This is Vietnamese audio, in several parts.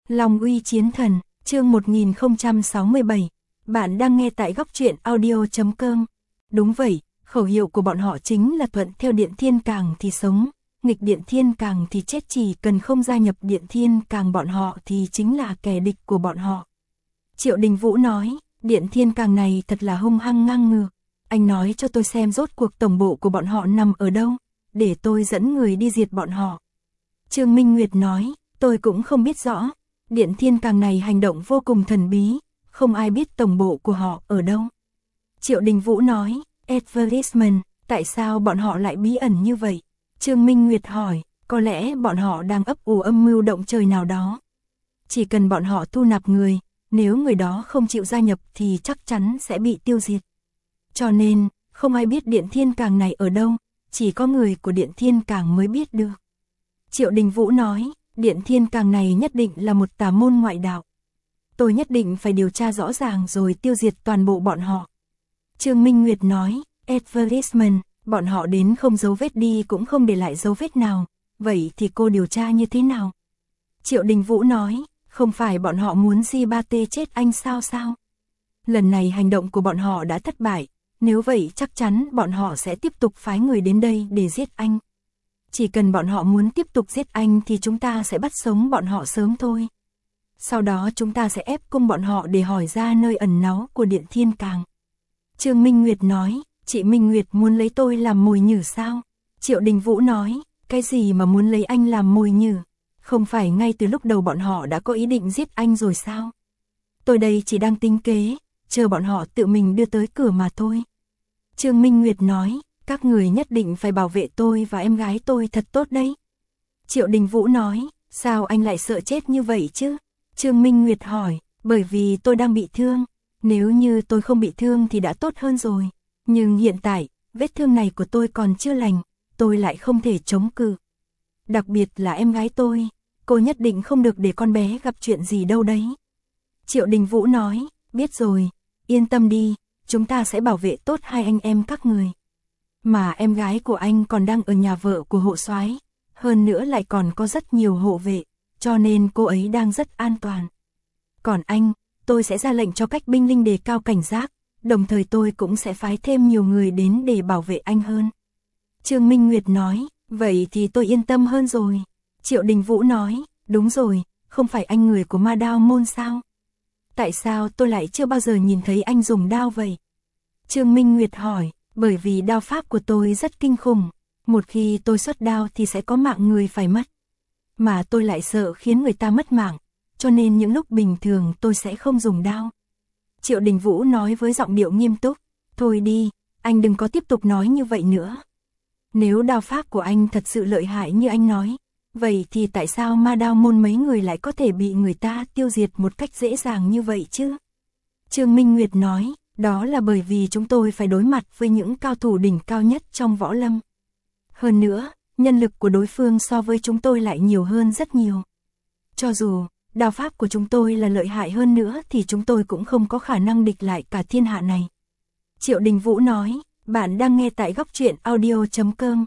Long uy chiến thần, chương 1067. Bạn đang nghe tại góc truyện audio.com. Đúng vậy, khẩu hiệu của bọn họ chính là thuận theo Điện Thiên Càng thì sống, nghịch Điện Thiên Càng thì chết, chỉ cần không gia nhập Điện Thiên Càng bọn họ thì chính là kẻ địch của bọn họ. Triệu Đình Vũ nói, Điện Thiên Càng này thật là hung hăng ngang ngược. Anh nói cho tôi xem rốt cuộc tổng bộ của bọn họ nằm ở đâu, để tôi dẫn người đi diệt bọn họ. Trương Minh Nguyệt nói, tôi cũng không biết rõ. Điện Thiên Càng này hành động vô cùng thần bí, không ai biết tổng bộ của họ ở đâu. Triệu Đình Vũ nói, advertisement, tại sao bọn họ lại bí ẩn như vậy? Trương Minh Nguyệt hỏi, có lẽ bọn họ đang ấp ủ âm mưu động trời nào đó. Chỉ cần bọn họ thu nạp người, nếu người đó không chịu gia nhập thì chắc chắn sẽ bị tiêu diệt. Cho nên, không ai biết Điện Thiên Càng này ở đâu, chỉ có người của Điện Thiên Càng mới biết được. Triệu Đình Vũ nói, Điện Thiên Càng này nhất định là một tà môn ngoại đạo. Tôi nhất định phải điều tra rõ ràng rồi tiêu diệt toàn bộ bọn họ. Trương Minh Nguyệt nói, advertisement, bọn họ đến không dấu vết đi cũng không để lại dấu vết nào, vậy thì cô điều tra như thế nào? Triệu Đình Vũ nói, không phải bọn họ muốn Di-ba-tê chết anh sao? Lần này hành động của bọn họ đã thất bại, nếu vậy chắc chắn bọn họ sẽ tiếp tục phái người đến đây để giết anh. Chỉ cần bọn họ muốn tiếp tục giết anh thì chúng ta sẽ bắt sống bọn họ sớm thôi. Sau đó chúng ta sẽ ép cung bọn họ để hỏi ra nơi ẩn náu của Điện Thiên Càng. Trương Minh Nguyệt nói, chị Minh Nguyệt muốn lấy tôi làm mồi nhử sao? Triệu Đình Vũ nói, cái gì mà muốn lấy anh làm mồi nhử? Không phải ngay từ lúc đầu bọn họ đã có ý định giết anh rồi sao? Tôi đây chỉ đang tính kế, chờ bọn họ tự mình đưa tới cửa mà thôi. Trương Minh Nguyệt nói, các người nhất định phải bảo vệ tôi và em gái tôi thật tốt đấy. Triệu Đình Vũ nói, sao anh lại sợ chết như vậy chứ? Trương Minh Nguyệt hỏi, bởi vì tôi đang bị thương. Nếu như tôi không bị thương thì đã tốt hơn rồi. Nhưng hiện tại, vết thương này của tôi còn chưa lành, tôi lại không thể chống cự. Đặc biệt là em gái tôi, cô nhất định không được để con bé gặp chuyện gì đâu đấy. Triệu Đình Vũ nói, biết rồi, yên tâm đi, chúng ta sẽ bảo vệ tốt hai anh em các người. Mà em gái của anh còn đang ở nhà vợ của hộ soái, hơn nữa lại còn có rất nhiều hộ vệ, cho nên cô ấy đang rất an toàn. Còn anh, tôi sẽ ra lệnh cho các binh lính đề cao cảnh giác, đồng thời tôi cũng sẽ phái thêm nhiều người đến để bảo vệ anh hơn. Trương Minh Nguyệt nói, vậy thì tôi yên tâm hơn rồi. Triệu Đình Vũ nói, đúng rồi, không phải anh người của Ma Đao Môn sao? Tại sao tôi lại chưa bao giờ nhìn thấy anh dùng đao vậy? Trương Minh Nguyệt hỏi, bởi vì đao pháp của tôi rất kinh khủng, một khi tôi xuất đao thì sẽ có mạng người phải mất. Mà tôi lại sợ khiến người ta mất mạng, cho nên những lúc bình thường tôi sẽ không dùng đao. Triệu Đình Vũ nói với giọng điệu nghiêm túc, thôi đi, anh đừng có tiếp tục nói như vậy nữa. Nếu đao pháp của anh thật sự lợi hại như anh nói, vậy thì tại sao Ma Đao Môn mấy người lại có thể bị người ta tiêu diệt một cách dễ dàng như vậy chứ? Trương Minh Nguyệt nói, đó là bởi vì chúng tôi phải đối mặt với những cao thủ đỉnh cao nhất trong võ lâm. Hơn nữa, nhân lực của đối phương so với chúng tôi lại nhiều hơn rất nhiều. Cho dù đao pháp của chúng tôi là lợi hại hơn nữa thì chúng tôi cũng không có khả năng địch lại cả thiên hạ này. Triệu Đình Vũ nói, bạn đang nghe tại góc truyện audio.com.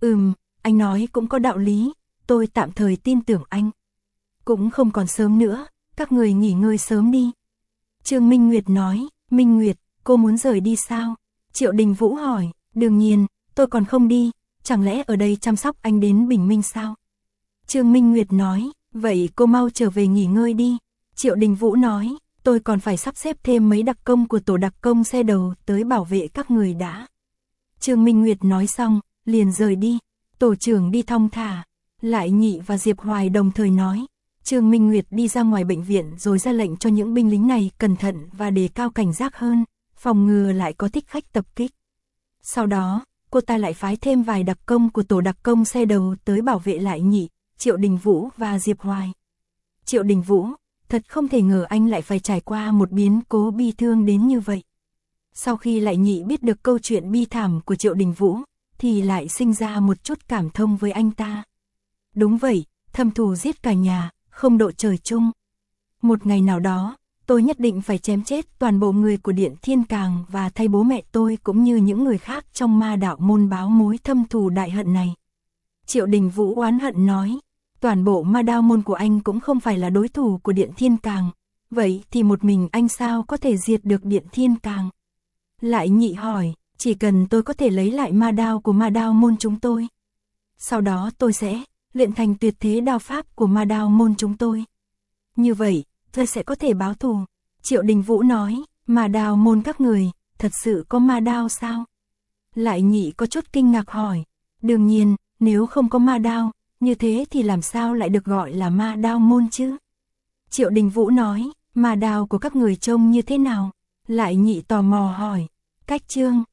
Anh nói cũng có đạo lý, tôi tạm thời tin tưởng anh. Cũng không còn sớm nữa, các người nghỉ ngơi sớm đi. Trương Minh Nguyệt nói, Minh Nguyệt, cô muốn rời đi sao? Triệu Đình Vũ hỏi, đương nhiên, tôi còn không đi, chẳng lẽ ở đây chăm sóc anh đến bình minh sao? Trương Minh Nguyệt nói, vậy cô mau trở về nghỉ ngơi đi. Triệu Đình Vũ nói, tôi còn phải sắp xếp thêm mấy đặc công của tổ đặc công xe đầu tới bảo vệ các người đã. Trương Minh Nguyệt nói xong, liền rời đi. Tổ trưởng đi thong thả. Lại Nhị và Diệp Hoài đồng thời nói. Trương Minh Nguyệt đi ra ngoài bệnh viện rồi ra lệnh cho những binh lính này cẩn thận và đề cao cảnh giác hơn, phòng ngừa lại có thích khách tập kích. Sau đó, cô ta lại phái thêm vài đặc công của tổ đặc công xe đầu tới bảo vệ Lại Nhị, Triệu Đình Vũ và Diệp Hoài. Triệu Đình Vũ, thật không thể ngờ anh lại phải trải qua một biến cố bi thương đến như vậy. Sau khi Lại Nhị biết được câu chuyện bi thảm của Triệu Đình Vũ, thì lại sinh ra một chút cảm thông với anh ta. Đúng vậy, thâm thù giết cả nhà, không độ trời chung. Một ngày nào đó, tôi nhất định phải chém chết toàn bộ người của Điện Thiên Càng và thay bố mẹ tôi cũng như những người khác trong Ma Đạo Môn báo mối thâm thù đại hận này. Triệu Đình Vũ oán hận nói, toàn bộ ma đao môn của anh cũng không phải là đối thủ của Điện Thiên Càng. Vậy thì một mình anh sao có thể diệt được Điện Thiên Càng? Lại Nhị hỏi, chỉ cần tôi có thể lấy lại ma đao của ma đao môn chúng tôi. Sau đó tôi sẽ luyện thành tuyệt thế đao pháp của ma đao môn chúng tôi. Như vậy, tôi sẽ có thể báo thù. Triệu Đình Vũ nói, ma đao môn các người, thật sự có ma đao sao? Lại Nhị có chút kinh ngạc hỏi, đương nhiên, nếu không có ma đao, như thế thì làm sao lại được gọi là ma đao môn chứ? Triệu Đình Vũ nói, ma đao của các người trông như thế nào? Lại Nhị tò mò hỏi, cách chương